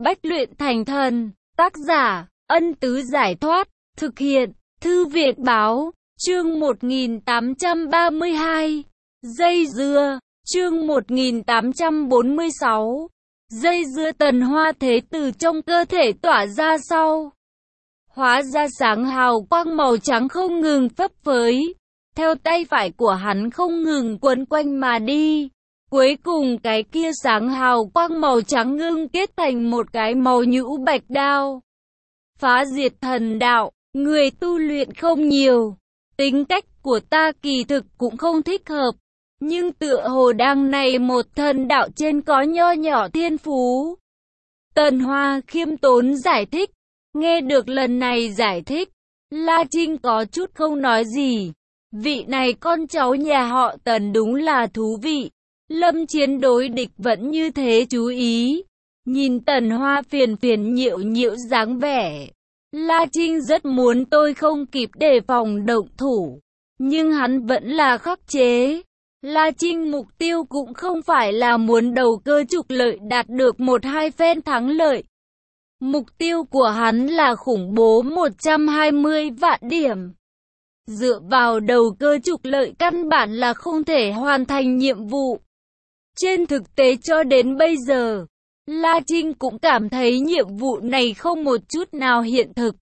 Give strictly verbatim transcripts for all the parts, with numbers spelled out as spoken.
Bách luyện thành thần. Tác giả, Ân Tứ Giải Thoát. Thực hiện, Thư Viện Báo. Chương một nghìn tám trăm ba mươi hai. Dây dưa. Chương một nghìn tám trăm bốn mươi sáu. Dây dưa. Tần Hoa thế từ trong cơ thể tỏa ra sau. Hóa ra sáng hào quang màu trắng không ngừng phấp phới. Theo tay phải của hắn không ngừng quấn quanh mà đi. Cuối cùng cái kia sáng hào quang màu trắng ngưng kết thành một cái màu nhũ bạch đao. Phá diệt thần đạo, người tu luyện không nhiều. Tính cách của ta kỳ thực cũng không thích hợp. Nhưng tựa hồ đang này một thần đạo trên có nho nhỏ thiên phú. Tần Hoa khiêm tốn giải thích. Nghe được lần này giải thích, La Trinh có chút không nói gì. Vị này con cháu nhà họ Tần đúng là thú vị. Lâm chiến đối địch vẫn như thế chú ý. Nhìn Tần Hoa phiền phiền nhiệu nhiệu dáng vẻ. La Trinh rất muốn tôi không kịp đề phòng động thủ. Nhưng hắn vẫn là khắc chế. La Trinh mục tiêu cũng không phải là muốn đầu cơ trục lợi đạt được một hai phen thắng lợi. Mục tiêu của hắn là khủng bố một trăm hai mươi vạn điểm. Dựa vào đầu cơ trục lợi căn bản là không thể hoàn thành nhiệm vụ. Trên thực tế cho đến bây giờ, La Trinh cũng cảm thấy nhiệm vụ này không một chút nào hiện thực.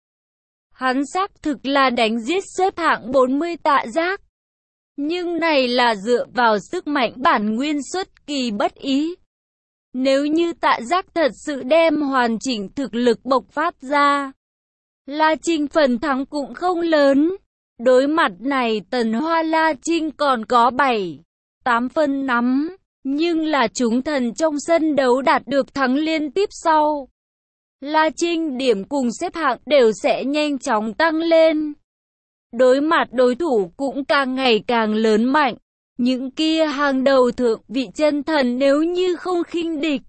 Hắn xác thực là đánh giết xếp hạng bốn mươi Tạ Giác. Nhưng này là dựa vào sức mạnh bản nguyên xuất kỳ bất ý. Nếu như Tạ Giác thật sự đem hoàn chỉnh thực lực bộc phát ra, La Trinh phần thắng cũng không lớn. Đối mặt này Tần Hoa La Trinh còn có bảy, tám phân nắm. Nhưng là chúng thần trong sân đấu đạt được thắng liên tiếp sau. La Trinh điểm cùng xếp hạng đều sẽ nhanh chóng tăng lên. Đối mặt đối thủ cũng càng ngày càng lớn mạnh. Những kia hàng đầu thượng vị chân thần nếu như không khinh địch,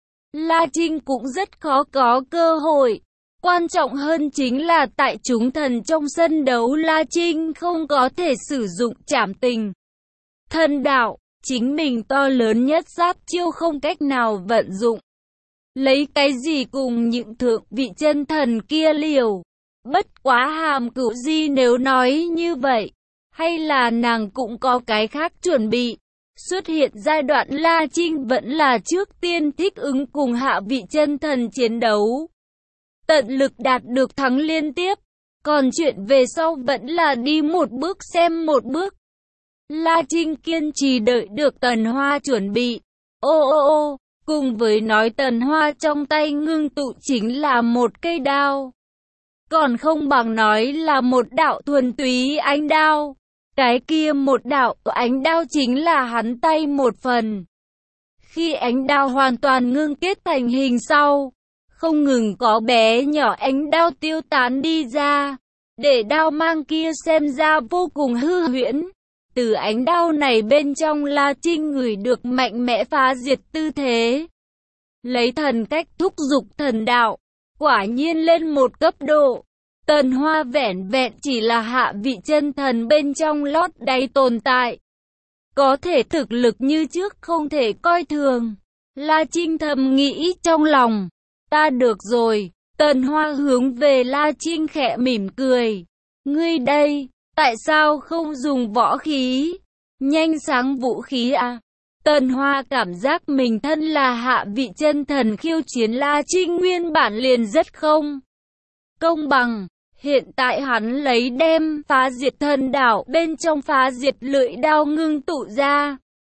La Trinh cũng rất khó có cơ hội. Quan trọng hơn chính là tại chúng thần trong sân đấu La Trinh không có thể sử dụng trảm tình. Thần đạo, chính mình to lớn nhất giáp chiêu không cách nào vận dụng. Lấy cái gì cùng những thượng vị chân thần kia liều? Bất quá Hàm Cửu Di nếu nói như vậy, hay là nàng cũng có cái khác chuẩn bị. Xuất hiện giai đoạn La Trinh vẫn là trước tiên thích ứng cùng hạ vị chân thần chiến đấu. Tận lực đạt được thắng liên tiếp. Còn chuyện về sau vẫn là đi một bước xem một bước. La Trinh kiên trì đợi được Tần Hoa chuẩn bị. Ô ô ô, cùng với nói Tần Hoa trong tay ngưng tụ chính là một cây đao. Còn không bằng nói là một đạo thuần túy ánh đao. Cái kia một đạo ánh đao chính là hắn tay một phần. Khi ánh đao hoàn toàn ngưng kết thành hình sau, không ngừng có bé nhỏ ánh đao tiêu tán đi ra, để đao mang kia xem ra vô cùng hư huyễn. Từ ánh đao này bên trong La Trinh ngửi được mạnh mẽ phá diệt tư thế. Lấy thần cách thúc giục thần đạo, quả nhiên lên một cấp độ. Tần Hoa vẻn vẹn chỉ là hạ vị chân thần bên trong lót đáy tồn tại. Có thể thực lực như trước không thể coi thường. La Trinh thầm nghĩ trong lòng. Ta được rồi. Tần Hoa hướng về La Trinh khẽ mỉm cười. Ngươi đây, tại sao không dùng võ khí? Nhanh sáng vũ khí à? Tần Hoa cảm giác mình thân là hạ vị chân thần khiêu chiến La Trinh nguyên bản liền rất không công bằng. Hiện tại hắn lấy đem phá diệt thần đạo bên trong phá diệt lưỡi đao ngưng tụ ra.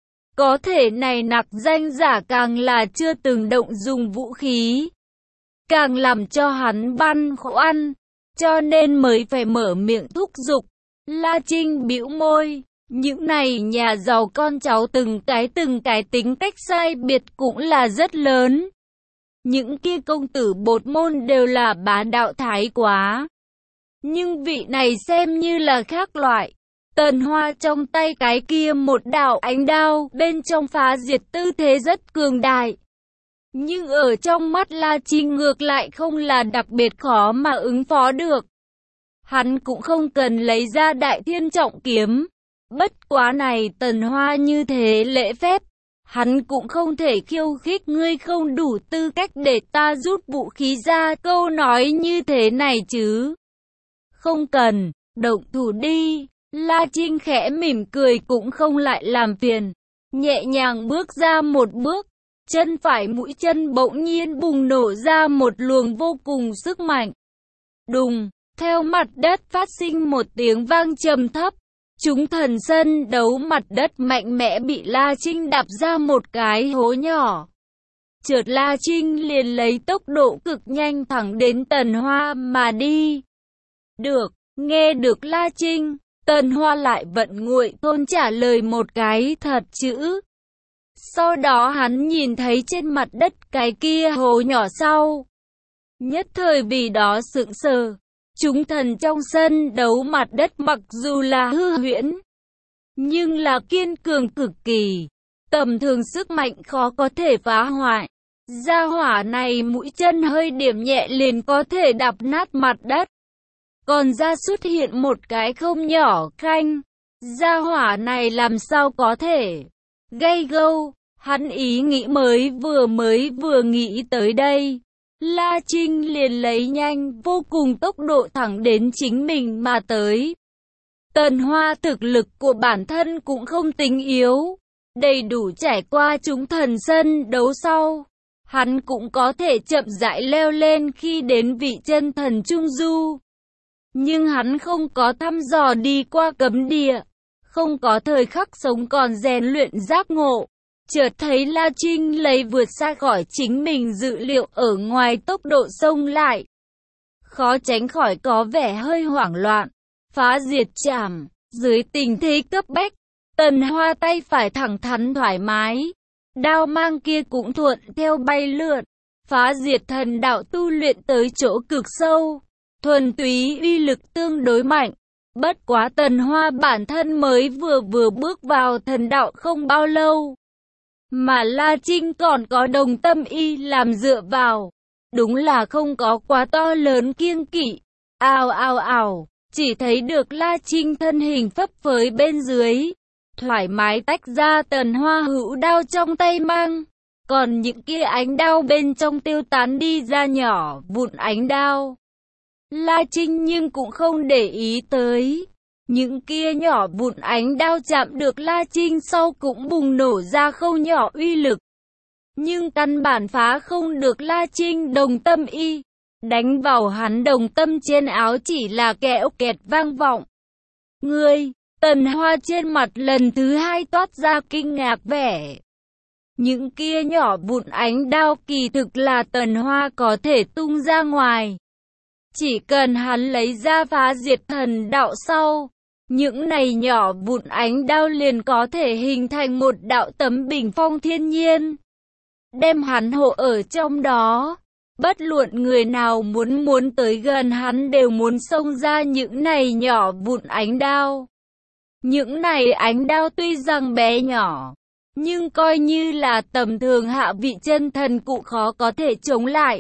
Có thể này nặc danh giả càng là chưa từng động dùng vũ khí. Càng làm cho hắn băn khoăn, cho nên mới phải mở miệng thúc giục. La Trinh bĩu môi, những này nhà giàu con cháu từng cái từng cái tính cách sai biệt cũng là rất lớn. Những kia công tử bột môn đều là bá đạo thái quá. Nhưng vị này xem như là khác loại. Tần Hoa trong tay cái kia một đạo ánh đao bên trong phá diệt tư thế rất cường đại. Nhưng ở trong mắt La Trinh ngược lại không là đặc biệt khó mà ứng phó được. Hắn cũng không cần lấy ra đại thiên trọng kiếm. Bất quá này Tần Hoa như thế lễ phép. Hắn cũng không thể khiêu khích ngươi không đủ tư cách để ta rút vũ khí ra, câu nói như thế này chứ. Không cần, động thủ đi. La Trinh khẽ mỉm cười cũng không lại làm phiền. Nhẹ nhàng bước ra một bước. Chân phải mũi chân bỗng nhiên bùng nổ ra một luồng vô cùng sức mạnh. Đùng, theo mặt đất phát sinh một tiếng vang trầm thấp. Chúng thần sân đấu mặt đất mạnh mẽ bị La Trinh đạp ra một cái hố nhỏ. Chợt La Trinh liền lấy tốc độ cực nhanh thẳng đến Tần Hoa mà đi. Được, nghe được La Trinh, Tần Hoa lại vận nguội thôn trả lời một cái thật chữ. Sau đó hắn nhìn thấy trên mặt đất cái kia hố nhỏ sau. Nhất thời vì đó sững sờ. Chúng thần trong sân đấu mặt đất mặc dù là hư huyễn, nhưng là kiên cường cực kỳ. Tầm thường sức mạnh khó có thể phá hoại. Gia hỏa này mũi chân hơi điểm nhẹ liền có thể đạp nát mặt đất. Còn ra xuất hiện một cái không nhỏ khanh. Gia hỏa này làm sao có thể gây gâu. Hắn ý nghĩ mới vừa mới vừa nghĩ tới đây. La Trinh liền lấy nhanh vô cùng tốc độ thẳng đến chính mình mà tới. Tần Hoa thực lực của bản thân cũng không tính yếu. Đầy đủ trải qua chúng thần sân đấu sau. Hắn cũng có thể chậm rãi leo lên khi đến vị chân thần Trung Du. Nhưng hắn không có thăm dò đi qua cấm địa. Không có thời khắc sống còn rèn luyện giác ngộ. Chợt thấy La Trinh lấy vượt xa khỏi chính mình dự liệu ở ngoài tốc độ xông lại. Khó tránh khỏi có vẻ hơi hoảng loạn. Phá diệt trảm, dưới tình thế cấp bách, Tần Hoa tay phải thẳng thắn thoải mái. Đao mang kia cũng thuận theo bay lượn. Phá diệt thần đạo tu luyện tới chỗ cực sâu. Thuần túy uy lực tương đối mạnh. Bất quá Tần Hoa bản thân mới vừa vừa bước vào thần đạo không bao lâu. Mà La Trinh còn có đồng tâm y làm dựa vào. Đúng là không có quá to lớn kiêng kỵ. Ào ào ào, chỉ thấy được La Trinh thân hình phấp phới bên dưới. Thoải mái tách ra Tần Hoa hữu đao trong tay mang. Còn những kia ánh đao bên trong tiêu tán đi ra nhỏ vụn ánh đao. La Trinh nhưng cũng không để ý tới. Những kia nhỏ vụn ánh đao chạm được La Trinh sau cũng bùng nổ ra không nhỏ uy lực. Nhưng căn bản phá không được La Trinh đồng tâm y. Đánh vào hắn đồng tâm trên áo chỉ là kẽo kẹt vang vọng. Ngươi, Tần Hoa trên mặt lần thứ hai toát ra kinh ngạc vẻ. Những kia nhỏ vụn ánh đao kỳ thực là Tần Hoa có thể tung ra ngoài. Chỉ cần hắn lấy ra phá diệt thần đạo sau. Những này nhỏ vụn ánh đao liền có thể hình thành một đạo tấm bình phong thiên nhiên. Đem hắn hộ ở trong đó. Bất luận người nào muốn muốn tới gần hắn đều muốn xông ra những này nhỏ vụn ánh đao. Những này ánh đao tuy rằng bé nhỏ, nhưng coi như là tầm thường hạ vị chân thần cũng khó có thể chống lại.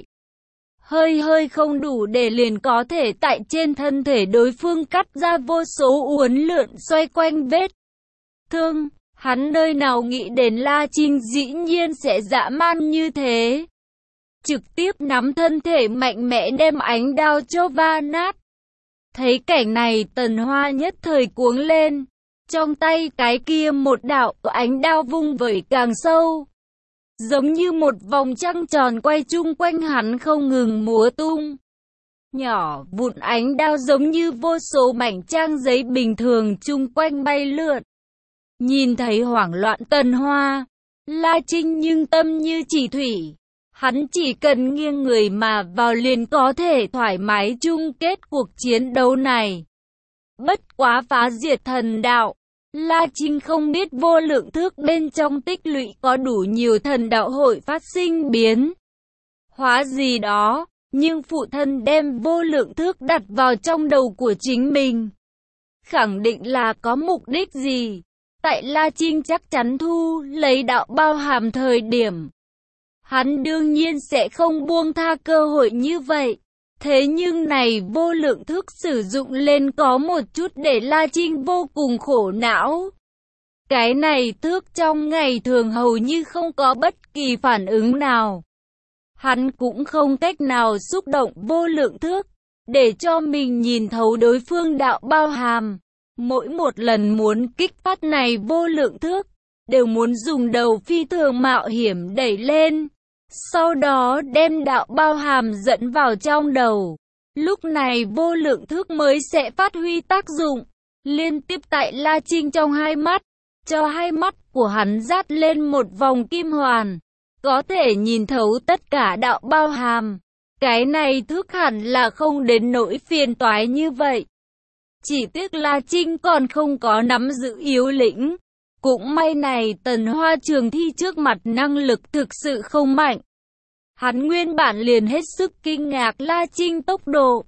Hơi hơi không đủ để liền có thể tại trên thân thể đối phương cắt ra vô số uốn lượn xoay quanh vết thương. Hắn nơi nào nghĩ đến La Trinh dĩ nhiên sẽ dã man như thế. Trực tiếp nắm thân thể mạnh mẽ đem ánh đao cho va nát. Thấy cảnh này Tần Hoa nhất thời cuống lên. Trong tay cái kia một đạo ánh đao vung vẩy càng sâu. Giống như một vòng trăng tròn quay chung quanh hắn không ngừng múa tung. Nhỏ vụn ánh đao giống như vô số mảnh trang giấy bình thường chung quanh bay lượn. Nhìn thấy hoảng loạn Tần Hoa, La Trinh nhưng tâm như chỉ thủy. Hắn chỉ cần nghiêng người mà vào liền có thể thoải mái chung kết cuộc chiến đấu này. Bất quá phá diệt thần đạo. La Trinh không biết vô lượng thước bên trong tích lũy có đủ nhiều thần đạo hội phát sinh biến hóa gì đó, nhưng phụ thân đem vô lượng thước đặt vào trong đầu của chính mình. Khẳng định là có mục đích gì. Tại La Trinh chắc chắn thu lấy đạo bao hàm thời điểm. Hắn đương nhiên sẽ không buông tha cơ hội như vậy. Thế nhưng này vô lượng thức sử dụng lên có một chút để La Trinh vô cùng khổ não. Cái này thước trong ngày thường hầu như không có bất kỳ phản ứng nào. Hắn cũng không cách nào xúc động vô lượng thước, để cho mình nhìn thấu đối phương đạo bao hàm. Mỗi một lần muốn kích phát này vô lượng thước, đều muốn dùng đầu phi thường mạo hiểm đẩy lên, sau đó đem đạo bao hàm dẫn vào trong đầu. Lúc này vô lượng thước mới sẽ phát huy tác dụng, liên tiếp tại La Trinh trong hai mắt, cho hai mắt của hắn dát lên một vòng kim hoàn, có thể nhìn thấu tất cả đạo bao hàm. Cái này thước hẳn là không đến nỗi phiền toái như vậy. Chỉ tiếc La Trinh còn không có nắm giữ yếu lĩnh. Cũng may này Tần Hoa Trường Thi trước mặt năng lực thực sự không mạnh. Hắn nguyên bản liền hết sức kinh ngạc La Trinh tốc độ.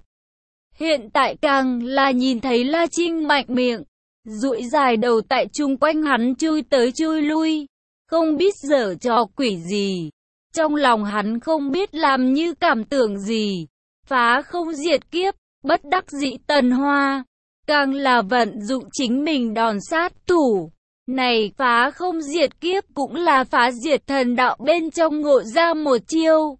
Hiện tại càng là nhìn thấy La Trinh mạnh miệng, duỗi dài đầu tại chung quanh hắn chui tới chui lui, không biết giở trò quỷ gì. Trong lòng hắn không biết làm như cảm tưởng gì, phá không diệt kiếp, bất đắc dĩ Tần Hoa, càng là vận dụng chính mình đòn sát thủ. Này phá không diệt kiếp cũng là phá diệt thần đạo bên trong ngộ ra một chiêu.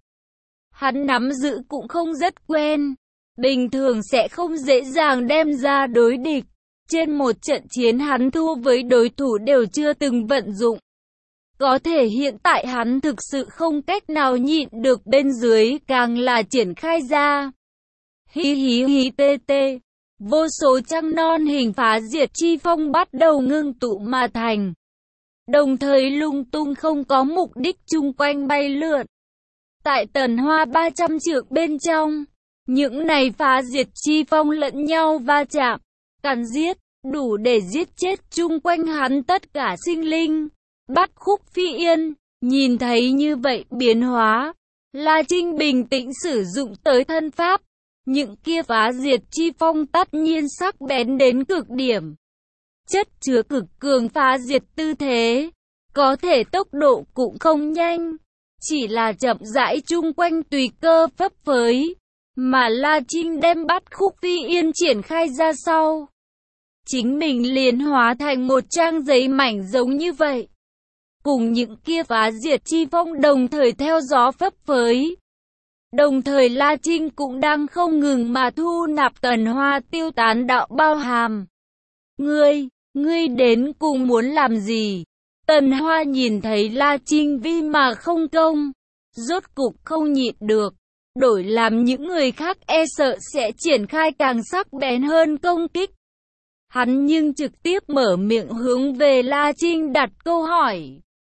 Hắn nắm giữ cũng không rất quen, bình thường sẽ không dễ dàng đem ra đối địch. Trên một trận chiến hắn thua với đối thủ đều chưa từng vận dụng. Có thể hiện tại hắn thực sự không cách nào nhịn được bên dưới càng là triển khai ra. Hí hí hí tê tê. Vô số trăng non hình phá diệt chi phong bắt đầu ngưng tụ mà thành. Đồng thời lung tung không có mục đích chung quanh bay lượn. Tại Tần Hoa ba trăm trượng bên trong, những này phá diệt chi phong lẫn nhau va chạm, càn giết, đủ để giết chết chung quanh hắn tất cả sinh linh. Bắt Khúc Phi Yên, nhìn thấy như vậy biến hóa, La Trinh bình tĩnh sử dụng tới thân pháp. Những kia phá diệt chi phong tất nhiên sắc bén đến cực điểm. Chất chứa cực cường phá diệt tư thế. Có thể tốc độ cũng không nhanh. Chỉ là chậm rãi chung quanh tùy cơ phấp phới. Mà La Trinh đem Bắt Khúc Phi Yên triển khai ra sau. Chính mình liền hóa thành một trang giấy mảnh giống như vậy. Cùng những kia phá diệt chi phong đồng thời theo gió phấp phới. Đồng thời La Trinh cũng đang không ngừng mà thu nạp Tần Hoa tiêu tán đạo bao hàm. Ngươi, ngươi đến cùng muốn làm gì? Tần Hoa nhìn thấy La Trinh vi mà không công, rốt cục không nhịn được. Đổi làm những người khác e sợ sẽ triển khai càng sắc bén hơn công kích. Hắn nhưng trực tiếp mở miệng hướng về La Trinh đặt câu hỏi.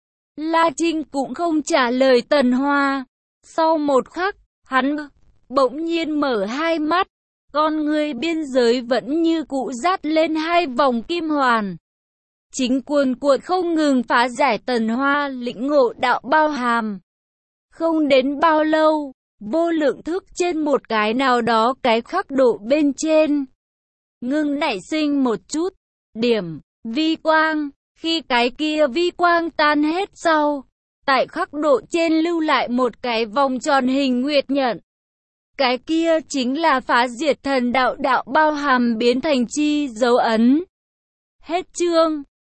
La Trinh cũng không trả lời Tần Hoa. Sau một khắc, hắn bỗng nhiên mở hai mắt, con ngươi biên giới vẫn như cũ dát lên hai vòng kim hoàn. Chính cuồn cuộn không ngừng phá giải Tần Hoa lĩnh ngộ đạo bao hàm. Không đến bao lâu, vô lượng thức trên một cái nào đó cái khắc độ bên trên. Ngưng nảy sinh một chút, điểm, vi quang, khi cái kia vi quang tan hết sau. Tại khắc độ trên lưu lại một cái vòng tròn hình nguyệt nhật. Cái kia chính là phá diệt thần đạo đạo bao hàm biến thành chi dấu ấn. Hết chương.